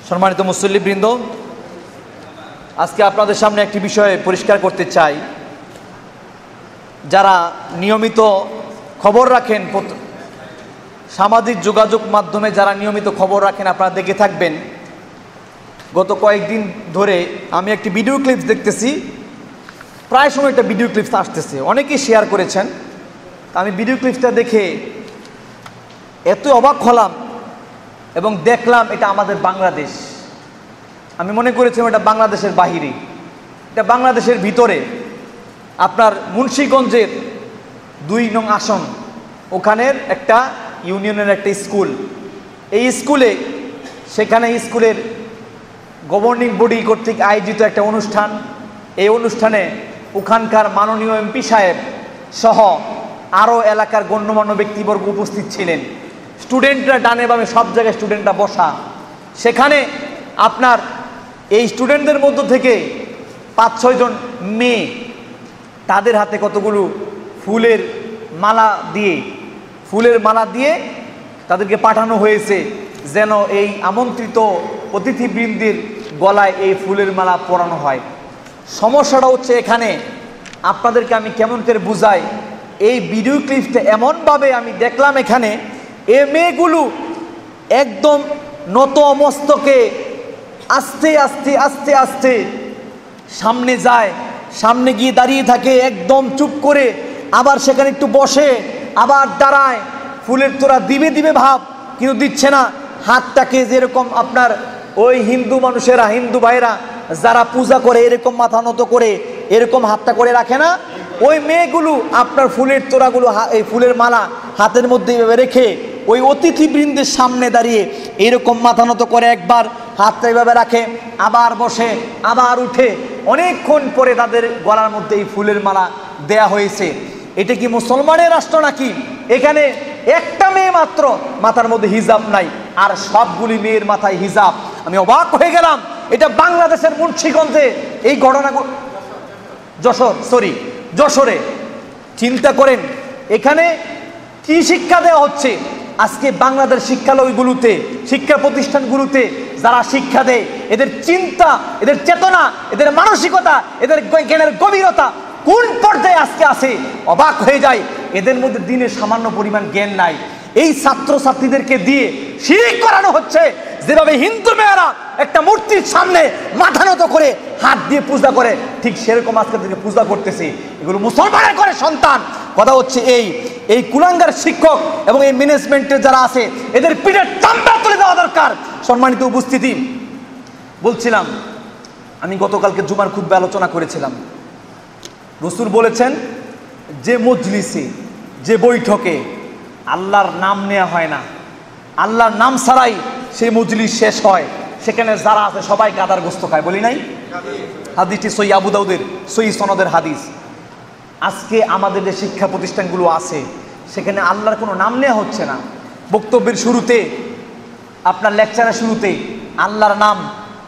সম্মানিত মুসল্লিবৃন্দ, আজকে আপনাদের সামনে একটি বিষয় পরিষ্কার করতে চাই। যারা নিয়মিত খবর রাখেন, সামাজিক যোগাযোগ মাধ্যমে যারা নিয়মিত খবর রাখেন, আপনারা দেখে থাকবেন গত কয়েকদিন ধরে আমি একটি ভিডিও ক্লিপস দেখতেছি। প্রায় সময় একটা ভিডিও ক্লিপস আসতেছে, অনেকেই শেয়ার করেছেন। আমি ভিডিও ক্লিপসটা দেখে এত অবাক হলাম এবং দেখলাম এটা আমাদের বাংলাদেশ। আমি মনে করেছিলাম এটা বাংলাদেশের বাহিরে, এটা বাংলাদেশের ভিতরে। আপনার মুন্সিগঞ্জের ২ নং আসন, ওখানের একটা ইউনিয়নের একটা স্কুল। এই স্কুলে, সেখানে স্কুলের গভর্নিং বডি কর্তৃক আয়োজিত একটা অনুষ্ঠান। এই অনুষ্ঠানে ওখানকার মাননীয় এমপি সাহেব সহ আরও এলাকার গণ্যমান্য ব্যক্তিবর্গ উপস্থিত ছিলেন। স্টুডেন্টরা ডানে বামে সব জায়গায় স্টুডেন্টরা বসা। সেখানে আপনার এই স্টুডেন্টদের মধ্য থেকে ৫-৬ জন মেয়ে, তাদের হাতে কতগুলো ফুলের মালা দিয়ে তাদেরকে পাঠানো হয়েছে যেন এই আমন্ত্রিত অতিথিবৃন্দের গলায় এই ফুলের মালা পরানো হয়। সমস্যাটা হচ্ছে এখানে, আপনাদেরকে আমি কেমন করে বুঝাই। এই ভিডিও ক্লিপটা এমনভাবে আমি দেখলাম, এখানে এ মেয়েগুলো একদম নত মস্তকে আস্তে আস্তে আস্তে আস্তে সামনে যায়, সামনে গিয়ে দাঁড়িয়ে থাকে একদম চুপ করে, আবার সেখানে একটু বসে, আবার দাঁড়ায়। ফুলের তোড়া দিবে দিবে ভাব, কিন্তু দিচ্ছে না। হাতটাকে যেরকম আপনার ওই হিন্দু মানুষেরা, হিন্দু ভাইরা যারা পূজা করে এরকম মাথা নত করে এরকম হাতটা করে রাখে না, ওই মেয়েগুলো আপনার ফুলের তোড়াগুলো, এই ফুলের মালা হাতের মধ্যে এইভাবে রেখে ওই অতিথিবৃন্দের সামনে দাঁড়িয়ে এইরকম মাথা নত করে, একবার হাতটা এইভাবে রাখে, আবার বসে, আবার উঠে। অনেকক্ষণ পরে তাদের গলার মধ্যে এই ফুলের মালা দেয়া হয়েছে। এটা কি মুসলমানের রাষ্ট্র নাকি? এখানে একটা মেয়ে মাত্র মাথার মধ্যে হিজাব নাই, আর সবগুলি মেয়ের মাথায় হিজাব। আমি অবাক হয়ে গেলাম। এটা বাংলাদেশের মুন্সিগঞ্জে এই ঘটনা, যশোরে। চিন্তা করেন এখানে কি শিক্ষা দেওয়া হচ্ছে। আজকে বাংলাদেশ শিক্ষালয়গুলোতে, শিক্ষা প্রতিষ্ঠানগুলোতে যারা শিক্ষা দেয়, এদের চিন্তা, এদের চেতনা, এদের মানসিকতা, এদের জ্ঞানের গভীরতা কোন পর্যায়ে আজকে আছে, অবাক হয়ে যায়। এদের মধ্যে দিনের সামান্য পরিমাণ জ্ঞান নাই। এই ছাত্রছাত্রীদেরকে দিয়ে শিরক করানো হচ্ছে। যেভাবে হিন্দু মেয়েরা একটা মূর্তির সামনে মাথা নত করে হাত দিয়ে পূজা করে, ঠিক সেরকম আজকে থেকে পূজা করতেছে। এগুলো মুসলমানের করে সন্তান। কথা হচ্ছে এই কুলাঙ্গার শিক্ষক এবং এই ম্যানেজমেন্টের যারা আছে, এদের পিঠের চামড়া তুলে দেওয়া দরকার। সম্মানিত উপস্থিতি, বলছিলাম আমি গতকালকে জুমার খুতবায় আলোচনা করেছিলাম। রাসূল বলেছেন, যে মজলিসে, যে বৈঠকে আল্লাহর নাম নেওয়া হয় না, আল্লাহর নাম ছাড়াই সেই মজলিস শেষ হয়, সেখানে যারা আছে সবাই গাদার গোস্ত খায়। বলি নাই? হাদিসটি সহিহ আবু দাউদের সহিহ সনদের হাদিস। আজকে আমাদের যে শিক্ষা প্রতিষ্ঠানগুলো আছে, সেখানে আল্লাহর কোনো নাম নেওয়া হচ্ছে না। বক্তব্যের শুরুতে, আপনার লেকচারের শুরুতে আল্লাহর নাম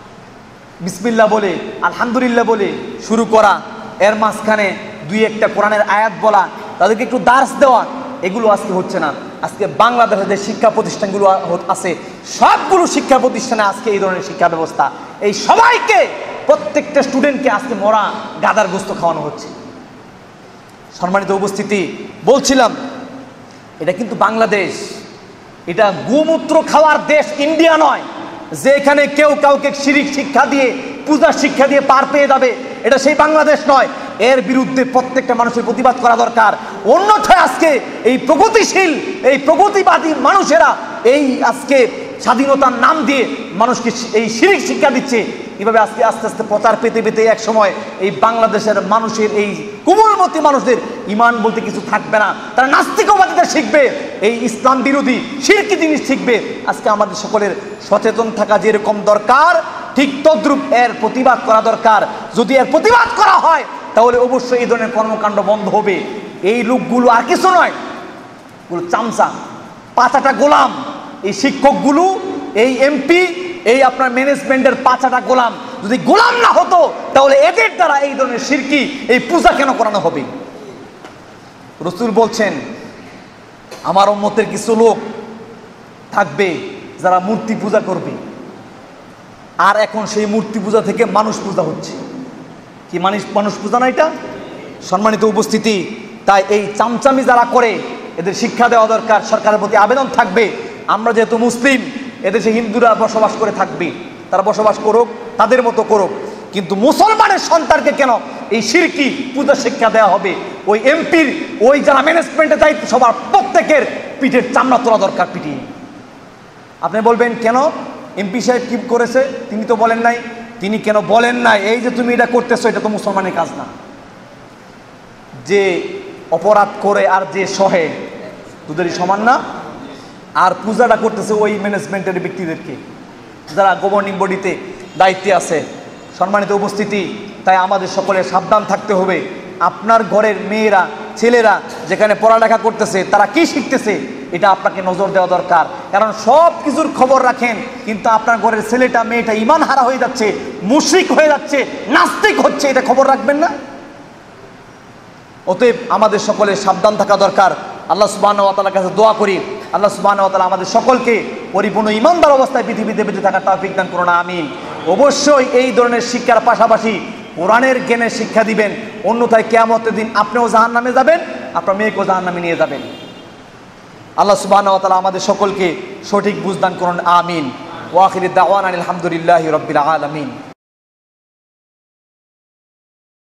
বিসমিল্লাহ বলে, আলহামদুলিল্লাহ বলে শুরু করা, এর মাঝখানে 2-1টা কোরআনের আয়াত বলা, তাদেরকে একটু দার্স দেওয়া, এগুলো আজকে হচ্ছে না। আজকে বাংলাদেশের যে শিক্ষা প্রতিষ্ঠানগুলো আছে, সবগুলো শিক্ষা প্রতিষ্ঠানে আজকে এই ধরনের শিক্ষা ব্যবস্থা। এই সবাইকে, প্রত্যেকটা স্টুডেন্টকে আজকে মরা গাদার গোস্ত খাওয়ানো হচ্ছে। সম্মানিত উপস্থিতি, বলছিলাম এটা কিন্তু বাংলাদেশ, এটা গোমূত্র খাওয়ার দেশ, ইন্ডিয়া নয়, যে এখানে কেউ কাউকে শিরিক শিক্ষা দিয়ে, পূজার শিক্ষা দিয়ে পার পেয়ে যাবে। এটা সেই বাংলাদেশ নয়। এর বিরুদ্ধে প্রত্যেকটা মানুষের প্রতিবাদ করা দরকার। অন্যথায় আজকে এই প্রগতিশীল, এই প্রগতিবাদী মানুষেরা এই আজকে স্বাধীনতার নাম দিয়ে মানুষকে এই শিরিক শিক্ষা দিচ্ছে। এভাবে আজকে আস্তে আস্তে প্রচার পেতে পেতে এক সময় এই বাংলাদেশের মানুষের, এই কোমলমতি মানুষদের ঈমান বলতে কিছু থাকবে না। তারা নাস্তিকবাদীরা শিখবে, এই ইসলাম বিরোধী শিরকি জিনিস শিখবে। আজকে আমাদের সকলের সচেতন থাকা যেরকম দরকার, ঠিক তদ্রূপ এর প্রতিবাদ করা দরকার। যদি এর প্রতিবাদ করা হয়, তাহলে অবশ্যই এই ধরনের কর্মকাণ্ড বন্ধ হবে। এই লোকগুলো আর কিছু নয়, এগুলো চামচা, পাঁচাটা গোলাম। এই শিক্ষকগুলো, এই এমপি, এই আপনার ম্যানেজমেন্টের পাঁচাটা গোলাম। যদি গোলাম না হতো, তাহলে এদের দ্বারা এই ধরনের শিরকি, এই পূজা কেন করানো হবে? রাসূল বলছেন, আমার উম্মতের কিছু লোক থাকবে যারা মূর্তি পূজা করবে। আর এখন সেই মূর্তি পূজা থেকে মানুষ পূজা হচ্ছে। কি মানুষ পূজা না এটা? সম্মানিত উপস্থিতি, তাই এই চামচামি যারা করে এদের শিক্ষা দেওয়া দরকার। সরকারের প্রতি আবেদন থাকবে, আমরা যেহেতু মুসলিম, এদেশে হিন্দুরা বসবাস করে থাকবে, তারা বসবাস করুক, তাদের মতো করুক, কিন্তু মুসলমানের সন্তানকে কেন এই শিরকি পূজা শিক্ষা দেওয়া হবে? ওই এমপির, ওই যারা ম্যানেজমেন্টে দায়িত্ব, সবার প্রত্যেকের পিঠের চামড়া তোলা দরকার, পিটিয়ে। আপনি বলবেন কেন এমপি সাহেব কি করেছে? তিনি তো বলেন নাই। তিনি কেন বলেন নাই এই যে তুমি এটা করতেছো, এটা তো মুসলমানের কাজ না। যে অপরাধ করে আর যে সহে দুদেরই সমান না? আর পূজাটা করতেছে ওই ম্যানেজমেন্টের ব্যক্তিদেরকে যারা গভর্নিং বডিতে দায়িত্বে আছে। সম্মানিত উপস্থিতি, তাই আমাদের সকলের সাবধান থাকতে হবে। আপনার ঘরের মেয়েরা, ছেলেরা যেখানে পড়ালেখা করতেছে, তারা কি শিখতেছে, এটা আপনাকে নজর দেওয়া দরকার। কারণ সব কিছুর খবর রাখেন, কিন্তু আপনার ঘরের ছেলেটা মেয়েটা ঈমান হারা হয়ে যাচ্ছে, মুশরিক হয়ে যাচ্ছে, নাস্তিক হচ্ছে, এটা খবর রাখবেন না? অতএব আমাদের সকলের সাবধান থাকা দরকার। আল্লাহ সুবহানাহু ওয়া তাআলার কাছে দোয়া করি, আল্লাহ সুবহানাহু ওয়া তাআলা আমাদের সকলকে পরিপূর্ণ ঈমানদার অবস্থায় পৃথিবীতে বেঁচে থাকার তৌফিক দান করুন, আমিন। অবশ্যই এই ধরনের শিক্ষার পাশাপাশি কোরআনের জ্ঞানের শিক্ষা দিবেন, অন্যথায় কিয়ামতের দিন আপনিও জাহান্নামে যাবেন, আপনার মেয়েকেও জাহান্নামে নিয়ে যাবেন। আল্লাহ সুবহানাহু ওয়া তাআলা আমাদের সকলকে সঠিক বুঝ দান করুন, আমিন। ওয়া আখিরু দাওয়ানা আলহামদুলিল্লাহি রাব্বিল আলামিন।